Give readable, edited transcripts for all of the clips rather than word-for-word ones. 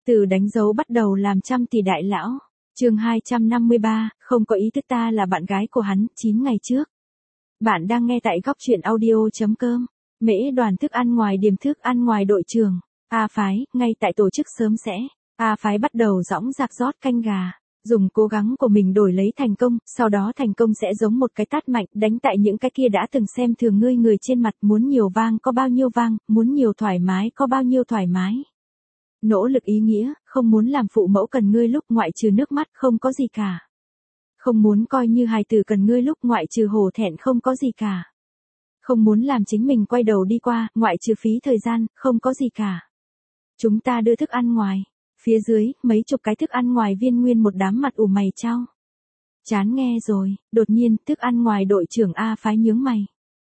Từ đánh dấu bắt đầu làm trăm tỷ đại lão. Chương 253, không có ý thức ta là bạn gái của hắn, 9 ngày trước. Bạn đang nghe tại góc truyện audio.com. Mễ đoàn thức ăn ngoài điểm thức ăn ngoài đội trưởng. A phái, ngay tại tổ chức sớm sẽ. A phái bắt đầu dõng dạc rót canh gà. Dùng cố gắng của mình đổi lấy thành công, sau đó thành công sẽ giống một cái tát mạnh đánh tại những cái kia đã từng xem thường ngươi người trên mặt, muốn nhiều vang có bao nhiêu vang, muốn nhiều thoải mái có bao nhiêu thoải mái. Nỗ lực ý nghĩa, không muốn làm phụ mẫu cần ngươi lúc ngoại trừ nước mắt không có gì cả. Không muốn coi như hài tử cần ngươi lúc ngoại trừ hổ thẹn không có gì cả. Không muốn làm chính mình quay đầu đi qua, ngoại trừ phí thời gian, không có gì cả. Chúng ta đưa thức ăn ngoài. Phía dưới, mấy chục cái thức ăn ngoài viên nguyên một đám mặt ủ mày chau. Chán nghe rồi, đột nhiên, thức ăn ngoài đội trưởng A phái nhướng mày.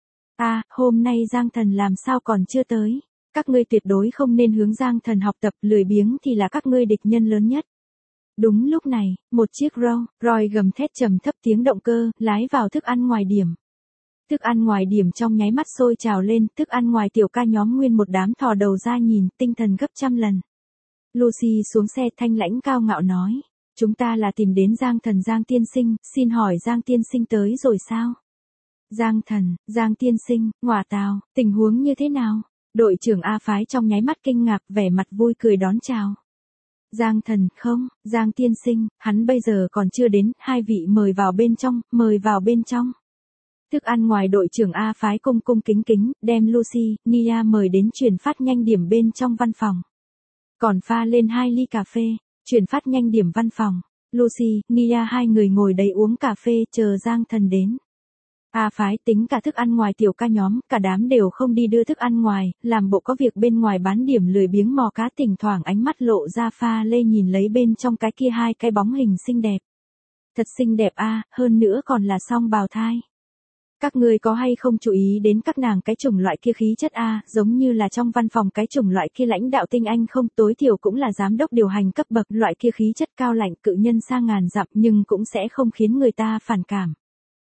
Hôm nay Giang Thần làm sao còn chưa tới? Các ngươi tuyệt đối không nên hướng Giang Thần học tập, lười biếng thì là các ngươi địch nhân lớn nhất. Đúng lúc này, một chiếc Roy gầm thét trầm thấp tiếng động cơ, lái vào thức ăn ngoài điểm. Thức ăn ngoài điểm trong nháy mắt sôi trào lên, thức ăn ngoài tiểu ca nhóm nguyên một đám thò đầu ra nhìn, tinh thần gấp trăm lần. Lucy xuống xe thanh lãnh cao ngạo nói. Chúng ta là tìm đến Giang Thần Giang tiên sinh, xin hỏi Giang tiên sinh tới rồi sao? Giang Thần, Giang tiên sinh, ngọa tào, tình huống như thế nào? Đội trưởng A phái trong nháy mắt kinh ngạc, vẻ mặt vui cười đón chào. Giang Thần, không, Giang tiên sinh, hắn bây giờ còn chưa đến, hai vị mời vào bên trong, mời vào bên trong. Thức ăn ngoài đội trưởng A phái cung cung kính kính, đem Lucy, Nia mời đến chuyển phát nhanh điểm bên trong văn phòng. Còn pha lên 2 ly cà phê, chuyển phát nhanh điểm văn phòng. Lucy, Nia hai người ngồi đấy uống cà phê chờ Giang Thần đến. A phái tính cả thức ăn ngoài tiểu ca nhóm, cả đám đều không đi đưa thức ăn ngoài, làm bộ có việc bên ngoài bán điểm lười biếng mò cá, thỉnh thoảng ánh mắt lộ ra pha lê nhìn lấy bên trong cái kia hai cái bóng hình xinh đẹp. Thật xinh đẹp hơn nữa còn là song bào thai. Các ngươi có hay không chú ý đến các nàng cái chủng loại kia khí chất giống như là trong văn phòng cái chủng loại kia lãnh đạo tinh anh không, tối thiểu cũng là giám đốc điều hành cấp bậc, loại kia khí chất cao lạnh cự nhân xa ngàn dặm nhưng cũng sẽ không khiến người ta phản cảm.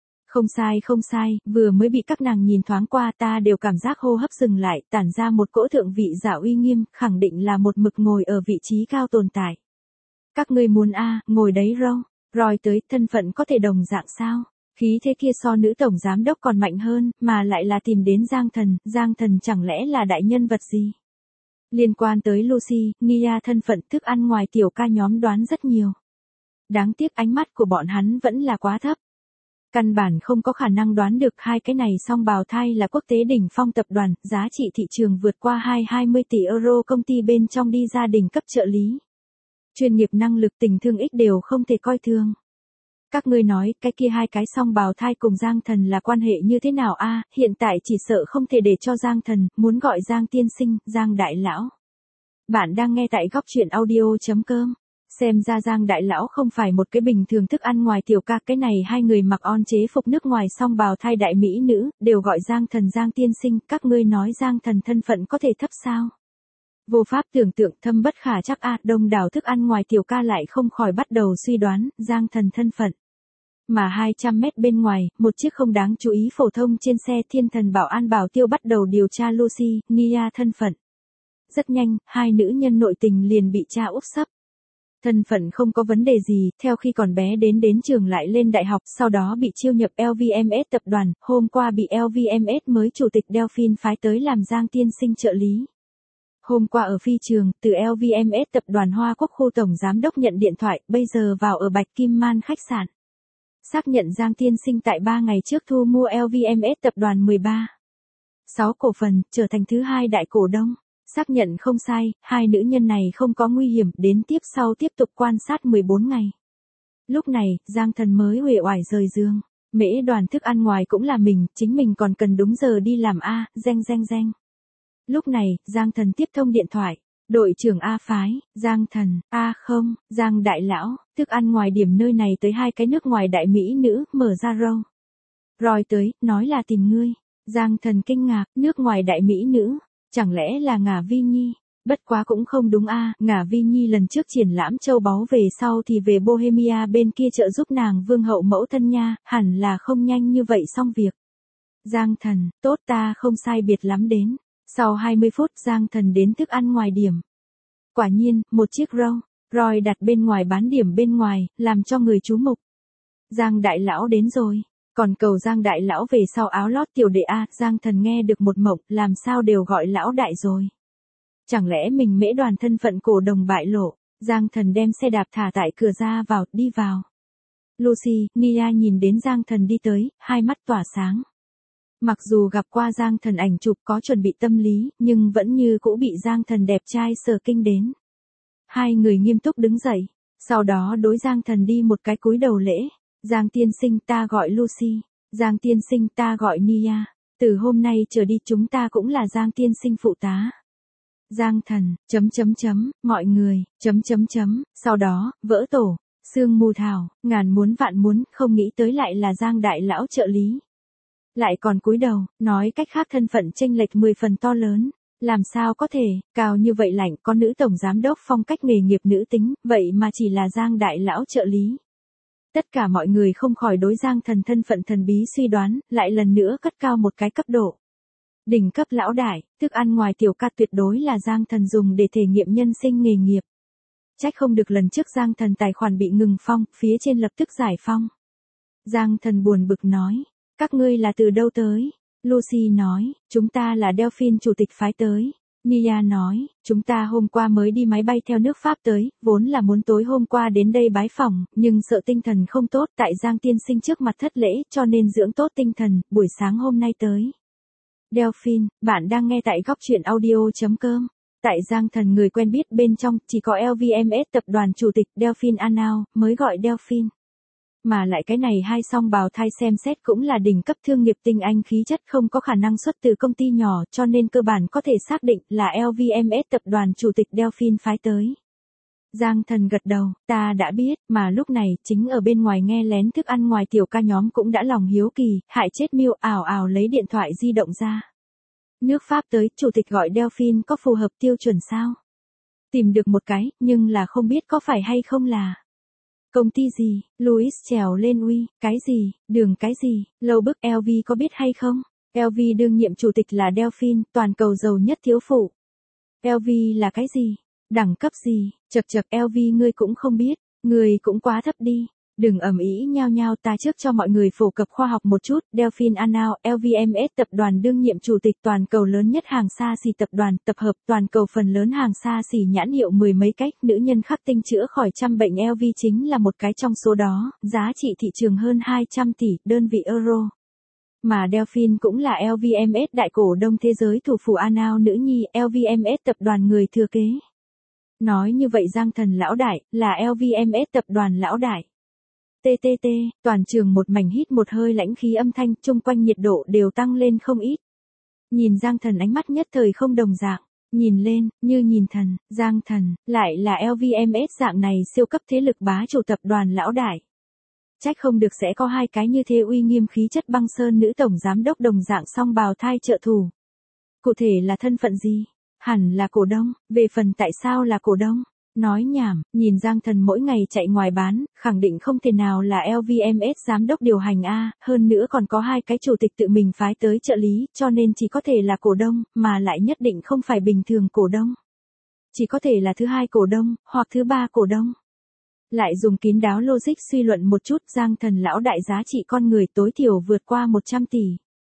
Không sai, vừa mới bị các nàng nhìn thoáng qua ta đều cảm giác hô hấp dừng lại, tản ra một cỗ thượng vị giả uy nghiêm, khẳng định là một mực ngồi ở vị trí cao tồn tại. Các ngươi muốn ngồi đấy Roy tới, thân phận có thể đồng dạng sao? Khí thế kia so nữ tổng giám đốc còn mạnh hơn, mà lại là tìm đến Giang Thần chẳng lẽ là đại nhân vật gì? Liên quan tới Lucy, Nia thân phận thức ăn ngoài tiểu ca nhóm đoán rất nhiều. Đáng tiếc ánh mắt của bọn hắn vẫn là quá thấp. Căn bản không có khả năng đoán được hai cái này song bào thai là quốc tế đỉnh phong tập đoàn, giá trị thị trường vượt qua 20 tỷ euro công ty bên trong đi ra đỉnh cấp trợ lý. Chuyên nghiệp năng lực tình thương ích đều không thể coi thường. Các ngươi nói, cái kia hai cái song bào thai cùng Giang Thần là quan hệ như thế nào hiện tại chỉ sợ không thể để cho Giang Thần, muốn gọi Giang tiên sinh, Giang đại lão. Bạn đang nghe tại góc truyện audio.com. Xem ra Giang đại lão không phải một cái bình thường thức ăn ngoài tiểu ca, cái này hai người mặc on chế phục nước ngoài song bào thai đại mỹ nữ, đều gọi Giang Thần Giang tiên sinh, các ngươi nói Giang Thần thân phận có thể thấp sao? Vô pháp tưởng tượng, thâm bất khả chắc đông đảo thức ăn ngoài tiểu ca lại không khỏi bắt đầu suy đoán, Giang Thần thân phận. Mà 200 mét bên ngoài, một chiếc không đáng chú ý phổ thông trên xe thiên thần bảo an bảo tiêu bắt đầu điều tra Lucy, Nia thân phận. Rất nhanh, hai nữ nhân nội tình liền bị tra úp sấp. Thân phận không có vấn đề gì, theo khi còn bé đến trường lại lên đại học, sau đó bị chiêu nhập LVMH tập đoàn, hôm qua bị LVMH mới chủ tịch Delphine phái tới làm Giang tiên sinh trợ lý. Hôm qua ở phi trường, từ LVMH tập đoàn Hoa Quốc khu tổng giám đốc nhận điện thoại, bây giờ vào ở Bạch Kim Man khách sạn. Xác nhận Giang tiên sinh tại 3 ngày trước thu mua LVMH tập đoàn 6 cổ phần, trở thành thứ hai đại cổ đông. Xác nhận không sai, hai nữ nhân này không có nguy hiểm, đến tiếp sau tiếp tục quan sát 14 ngày. Lúc này, Giang Thần mới uể oải rời giường. Mễ đoàn thức ăn ngoài cũng là mình, chính mình còn cần đúng giờ đi làm reng. Lúc này, Giang Thần tiếp thông điện thoại. Đội trưởng A phái, Giang Thần, không, Giang đại lão, thức ăn ngoài điểm nơi này tới hai cái nước ngoài đại mỹ nữ, mở ra Roy tới, nói là tìm ngươi. Giang Thần kinh ngạc, nước ngoài đại mỹ nữ, chẳng lẽ là Ngả Vi Nhi? Bất quá cũng không đúng Ngả Vi Nhi lần trước triển lãm châu báu về sau thì về Bohemia bên kia trợ giúp nàng vương hậu mẫu thân nha, hẳn là không nhanh như vậy xong việc. Giang Thần, tốt ta không sai biệt lắm đến. Sau 20 phút Giang Thần đến thức ăn ngoài điểm. Quả nhiên, một chiếc Rolls Royce đặt bên ngoài bán điểm bên ngoài, làm cho người chú mục. Giang đại lão đến rồi. Còn cầu Giang đại lão về sau áo lót tiểu đệ a, Giang Thần nghe được một mộng, làm sao đều gọi lão đại rồi. Chẳng lẽ mình Mễ Đoàn thân phận cổ đồng bại lộ. Giang Thần đem xe đạp thả tại cửa ra vào, đi vào. Lucy, Nia nhìn đến Giang Thần đi tới, hai mắt tỏa sáng. Mặc dù gặp qua Giang Thần ảnh chụp có chuẩn bị tâm lý, nhưng vẫn như cũ bị Giang Thần đẹp trai sờ kinh đến. Hai người nghiêm túc đứng dậy, sau đó đối Giang Thần đi một cái cúi đầu lễ. Giang tiên sinh ta gọi Lucy, Giang tiên sinh ta gọi Nia, từ hôm nay trở đi chúng ta cũng là Giang tiên sinh phụ tá. Giang Thần, mọi người, sau đó, vỡ tổ, sương mù thảo, ngàn muốn vạn muốn, không nghĩ tới lại là Giang đại lão trợ lý. Lại còn cúi đầu, nói cách khác thân phận chênh lệch 10 phần to lớn. Làm sao có thể, cao như vậy lạnh, có nữ tổng giám đốc phong cách nghề nghiệp nữ tính, vậy mà chỉ là Giang đại lão trợ lý. Tất cả mọi người không khỏi đối Giang Thần thân phận thần bí suy đoán, lại lần nữa cất cao một cái cấp độ. Đỉnh cấp lão đại, thức ăn ngoài tiểu ca tuyệt đối là Giang Thần dùng để thể nghiệm nhân sinh nghề nghiệp. Trách không được lần trước Giang Thần tài khoản bị ngừng phong, phía trên lập tức giải phong. Giang Thần buồn bực nói, các ngươi là từ đâu tới? Lucy nói, chúng ta là Delphine chủ tịch phái tới. Nia nói, chúng ta hôm qua mới đi máy bay theo nước Pháp tới, vốn là muốn tối hôm qua đến đây bái phỏng, nhưng sợ tinh thần không tốt tại Giang tiên sinh trước mặt thất lễ cho nên dưỡng tốt tinh thần, buổi sáng hôm nay tới. Delphine, bạn đang nghe tại góc truyện audio.com. Tại Giang Thần người quen biết bên trong chỉ có LVMH tập đoàn chủ tịch Delphine Arnault mới gọi Delphine. Mà lại cái này hai song bào thai xem xét cũng là đỉnh cấp thương nghiệp tinh anh khí chất không có khả năng xuất từ công ty nhỏ cho nên cơ bản có thể xác định là LVMH tập đoàn chủ tịch Delphine phái tới. Giang Thần gật đầu, ta đã biết, mà lúc này chính ở bên ngoài nghe lén thức ăn ngoài tiểu ca nhóm cũng đã lòng hiếu kỳ, hại chết Miêu ảo ảo lấy điện thoại di động ra. Nước Pháp tới, chủ tịch gọi Delphine có phù hợp tiêu chuẩn sao? Tìm được một cái, nhưng là không biết có phải hay không là. Công ty gì? Louis trèo lên uy, cái gì, đường cái gì, lâu bức LV có biết hay không? LV đương nhiệm chủ tịch là Delphine, toàn cầu giàu nhất thiếu phụ. LV là cái gì? Đẳng cấp gì? Chật LV ngươi cũng không biết, ngươi cũng quá thấp đi. Đừng ầm ĩ nhao nhao, ta trước cho mọi người phổ cập khoa học một chút. Delphine Arnault, LVMH tập đoàn đương nhiệm chủ tịch toàn cầu lớn nhất hàng xa xỉ tập đoàn, tập hợp toàn cầu phần lớn hàng xa xỉ nhãn hiệu mười mấy cách, nữ nhân khắc tinh chữa khỏi trăm bệnh LV chính là một cái trong số đó, giá trị thị trường hơn 200 tỷ đơn vị euro. Mà Delphine cũng là LVMH đại cổ đông thế giới thủ phủ Arnault nữ nhi, LVMH tập đoàn người thừa kế. Nói như vậy Giang Thần lão đại, là LVMH tập đoàn lão đại. TTT, toàn trường một mảnh hít một hơi lãnh khí âm thanh, chung quanh nhiệt độ đều tăng lên không ít. Nhìn Giang Thần ánh mắt nhất thời không đồng dạng, nhìn lên, như nhìn thần, Giang Thần, lại là LVMH dạng này siêu cấp thế lực bá chủ tập đoàn lão đại. Trách không được sẽ có hai cái như thế uy nghiêm khí chất băng sơn nữ tổng giám đốc đồng dạng song bào thai trợ thủ. Cụ thể là thân phận gì? Hẳn là cổ đông, về phần tại sao là cổ đông? Nói nhảm, nhìn Giang Thần mỗi ngày chạy ngoài bán, khẳng định không thể nào là LVMH giám đốc điều hành A, hơn nữa còn có hai cái chủ tịch tự mình phái tới trợ lý, cho nên chỉ có thể là cổ đông, mà lại nhất định không phải bình thường cổ đông. Chỉ có thể là thứ hai cổ đông, hoặc thứ ba cổ đông. Lại dùng kín đáo logic suy luận một chút, Giang Thần lão đại giá trị con người tối thiểu vượt qua 100 tỷ.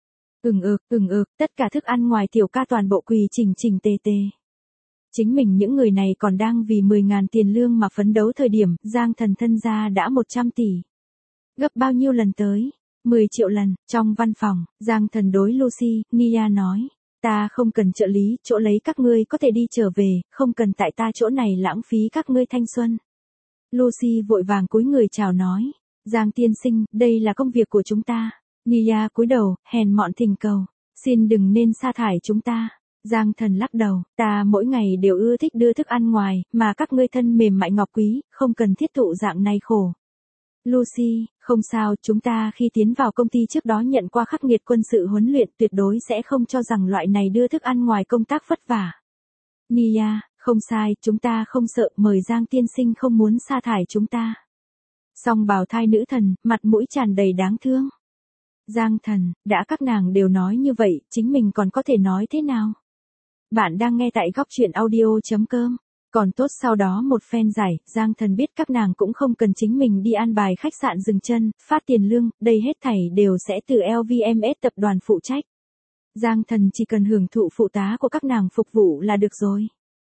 Tất cả thức ăn ngoài tiểu ca toàn bộ quỳ chỉnh tề. Chính mình những người này còn đang vì 10.000 tiền lương mà phấn đấu thời điểm, Giang Thần thân gia đã 100 tỷ. Gấp bao nhiêu lần tới? 10 triệu lần. Trong văn phòng, Giang Thần đối Lucy, Nia nói, ta không cần trợ lý, chỗ lấy các ngươi có thể đi trở về, không cần tại ta chỗ này lãng phí các ngươi thanh xuân. Lucy vội vàng cúi người chào nói, Giang tiên sinh, đây là công việc của chúng ta. Nia cúi đầu, hèn mọn thỉnh cầu, xin đừng nên sa thải chúng ta. Giang Thần lắc đầu, ta mỗi ngày đều ưa thích đưa thức ăn ngoài, mà các ngươi thân mềm mại ngọc quý, không cần thiết thụ dạng này khổ. Lucy, không sao, chúng ta khi tiến vào công ty trước đó nhận qua khắc nghiệt quân sự huấn luyện, tuyệt đối sẽ không cho rằng loại này đưa thức ăn ngoài công tác vất vả. Nia, không sai, chúng ta không sợ, mời Giang tiên sinh không muốn sa thải chúng ta. Song bào thai nữ thần, mặt mũi tràn đầy đáng thương. Giang Thần, đã các nàng đều nói như vậy, chính mình còn có thể nói thế nào? Bạn đang nghe tại góc truyện audio.com. Còn tốt sau đó một phen giải, Giang Thần biết các nàng cũng không cần chính mình đi an bài khách sạn dừng chân, phát tiền lương, đây hết thảy đều sẽ từ LVMH tập đoàn phụ trách. Giang Thần chỉ cần hưởng thụ phụ tá của các nàng phục vụ là được rồi.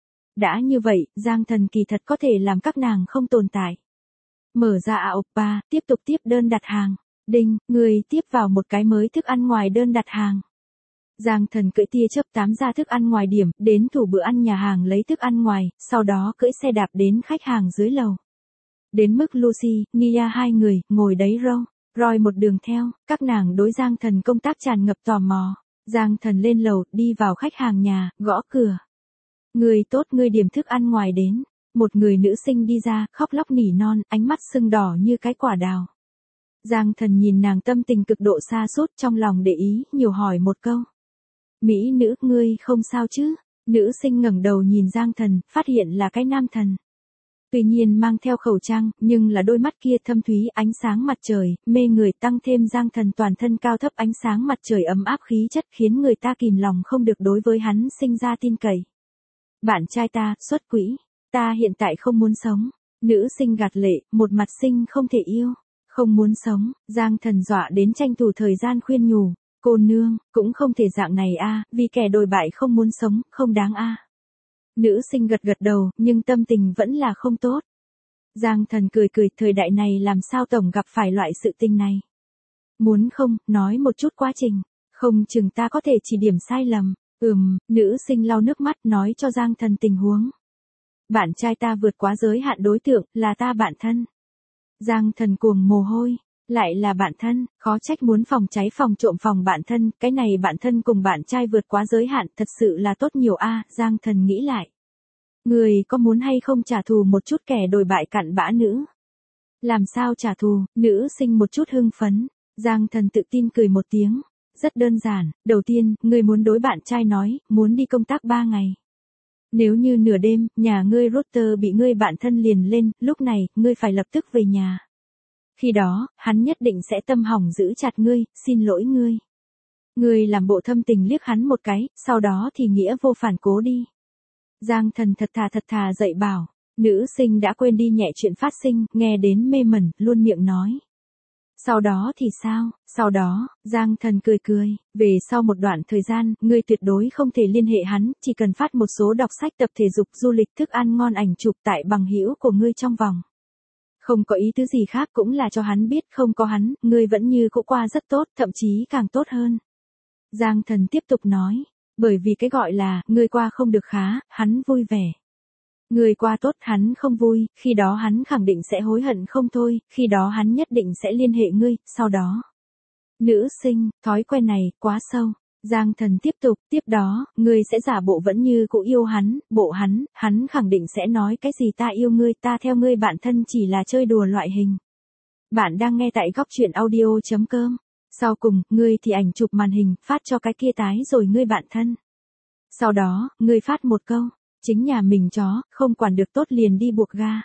Đã như vậy, Giang Thần kỳ thật có thể làm các nàng không tồn tại. Mở ra Aoppa, tiếp tục tiếp đơn đặt hàng. Đinh, người tiếp vào một cái mới thức ăn ngoài đơn đặt hàng. Giang Thần cưỡi tia chớp 8 ra thức ăn ngoài điểm, đến thủ bữa ăn nhà hàng lấy thức ăn ngoài, sau đó cưỡi xe đạp đến khách hàng dưới lầu. Đến mức Lucy, Nia hai người, ngồi đấy Roy một đường theo, các nàng đối Giang Thần công tác tràn ngập tò mò. Giang Thần lên lầu, đi vào khách hàng nhà, gõ cửa. Người tốt, người điểm thức ăn ngoài đến. Một người nữ sinh đi ra, khóc lóc nỉ non, ánh mắt sưng đỏ như cái quả đào. Giang Thần nhìn nàng tâm tình cực độ sa sút, trong lòng để ý, nhiều hỏi một câu. Mỹ nữ, ngươi không sao chứ? Nữ sinh ngẩng đầu nhìn Giang Thần, phát hiện là cái nam thần. Tuy nhiên mang theo khẩu trang, nhưng là đôi mắt kia thâm thúy, ánh sáng mặt trời, mê người, tăng thêm Giang Thần toàn thân cao thấp, ánh sáng mặt trời ấm áp khí chất khiến người ta kìm lòng không được đối với hắn sinh ra tin cậy. Bạn trai ta, xuất quỹ, ta hiện tại không muốn sống. Nữ sinh gạt lệ, một mặt sinh không thể yêu, không muốn sống. Giang Thần dọa đến tranh thủ thời gian khuyên nhủ. Cô nương, cũng không thể dạng này a, vì kẻ đồi bại không muốn sống, không đáng a. Nữ sinh gật gật đầu, nhưng tâm tình vẫn là không tốt. Giang Thần cười cười, thời đại này làm sao tổng gặp phải loại sự tình này. Muốn không, nói một chút quá trình, không chừng ta có thể chỉ điểm sai lầm. Nữ sinh lau nước mắt nói cho Giang Thần tình huống. Bạn trai ta vượt quá giới hạn đối tượng, là ta bạn thân. Giang Thần cuồng mồ hôi. Lại là bạn thân, khó trách muốn phòng cháy phòng trộm phòng bạn thân, cái này bạn thân cùng bạn trai vượt quá giới hạn, thật sự là tốt nhiều a. Giang Thần nghĩ lại. Người có muốn hay không trả thù một chút kẻ đồi bại cặn bã nữ? Làm sao trả thù? Nữ sinh một chút hưng phấn. Giang Thần tự tin cười một tiếng. Rất đơn giản, đầu tiên, ngươi muốn đối bạn trai nói, muốn đi công tác 3 ngày. Nếu như nửa đêm, nhà ngươi router bị ngươi bạn thân liền lên, lúc này, ngươi phải lập tức về nhà. Khi đó, hắn nhất định sẽ tâm hỏng giữ chặt ngươi, xin lỗi ngươi. Ngươi làm bộ thâm tình liếc hắn một cái, sau đó thì nghĩa vô phản cố đi. Giang Thần thật thà dạy bảo, nữ sinh đã quên đi nhẹ chuyện phát sinh, nghe đến mê mẩn, luôn miệng nói. Sau đó thì sao? Sau đó, Giang Thần cười, về sau một đoạn thời gian, ngươi tuyệt đối không thể liên hệ hắn, chỉ cần phát một số đọc sách, tập thể dục, du lịch, thức ăn ngon, ảnh chụp tại bằng hữu của ngươi trong vòng. Không có ý tứ gì khác, cũng là cho hắn biết không có hắn, ngươi vẫn như cũ qua rất tốt, thậm chí càng tốt hơn. Giang Thần tiếp tục nói, bởi vì cái gọi là, ngươi qua không được khá, hắn vui vẻ. Ngươi qua tốt, hắn không vui, khi đó hắn khẳng định sẽ hối hận không thôi, khi đó hắn nhất định sẽ liên hệ ngươi, sau đó. Nữ sinh, thói quen này, quá sâu. Giang Thần tiếp đó, ngươi sẽ giả bộ vẫn như cũ yêu hắn, bộ hắn khẳng định sẽ nói cái gì ta yêu ngươi, ta theo ngươi bạn thân chỉ là chơi đùa loại hình. Bạn đang nghe tại góc truyện audio.com. Sau cùng, ngươi thì ảnh chụp màn hình, phát cho cái kia tái rồi ngươi bạn thân. Sau đó, ngươi phát một câu, chính nhà mình chó, không quản được tốt liền đi buộc ga.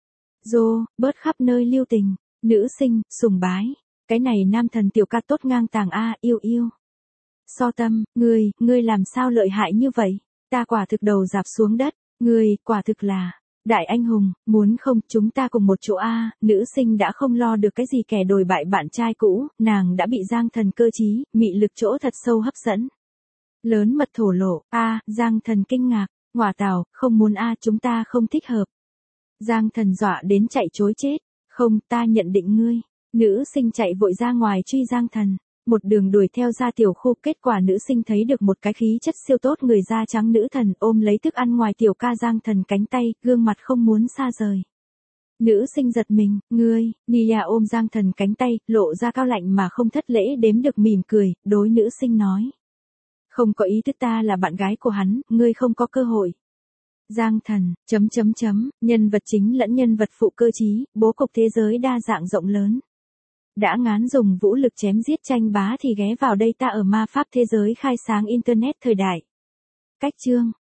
Bớt khắp nơi lưu tình, nữ sinh, sùng bái. Cái này nam thần tiểu ca tốt ngang tàng a, yêu. So tâm, ngươi làm sao lợi hại như vậy? Ta quả thực đầu dạp xuống đất, ngươi, quả thực là đại anh hùng, muốn không, chúng ta cùng một chỗ a. Nữ sinh đã không lo được cái gì kẻ đồi bại bạn trai cũ, nàng đã bị Giang Thần cơ trí, mị lực chỗ thật sâu hấp dẫn. Lớn mật thổ lộ, Giang Thần kinh ngạc, ngọa tào, không muốn chúng ta không thích hợp. Giang Thần dọa đến chạy chối chết, không, ta nhận định ngươi. Nữ sinh chạy vội ra ngoài truy Giang Thần. Một đường đuổi theo ra tiểu khu, kết quả nữ sinh thấy được một cái khí chất siêu tốt người da trắng nữ thần ôm lấy thức ăn ngoài tiểu ca Giang Thần cánh tay, gương mặt không muốn xa rời. Nữ sinh giật mình, Nia ôm Giang Thần cánh tay, lộ ra cao lạnh mà không thất lễ đếm được mỉm cười, đối nữ sinh nói. Không có ý thức, ta là bạn gái của hắn, ngươi không có cơ hội. Giang Thần, nhân vật chính lẫn nhân vật phụ cơ trí, bố cục thế giới đa dạng rộng lớn. Đã ngán dùng vũ lực chém giết tranh bá thì ghé vào đây ta ở ma pháp thế giới khai sáng internet thời đại. Cách chương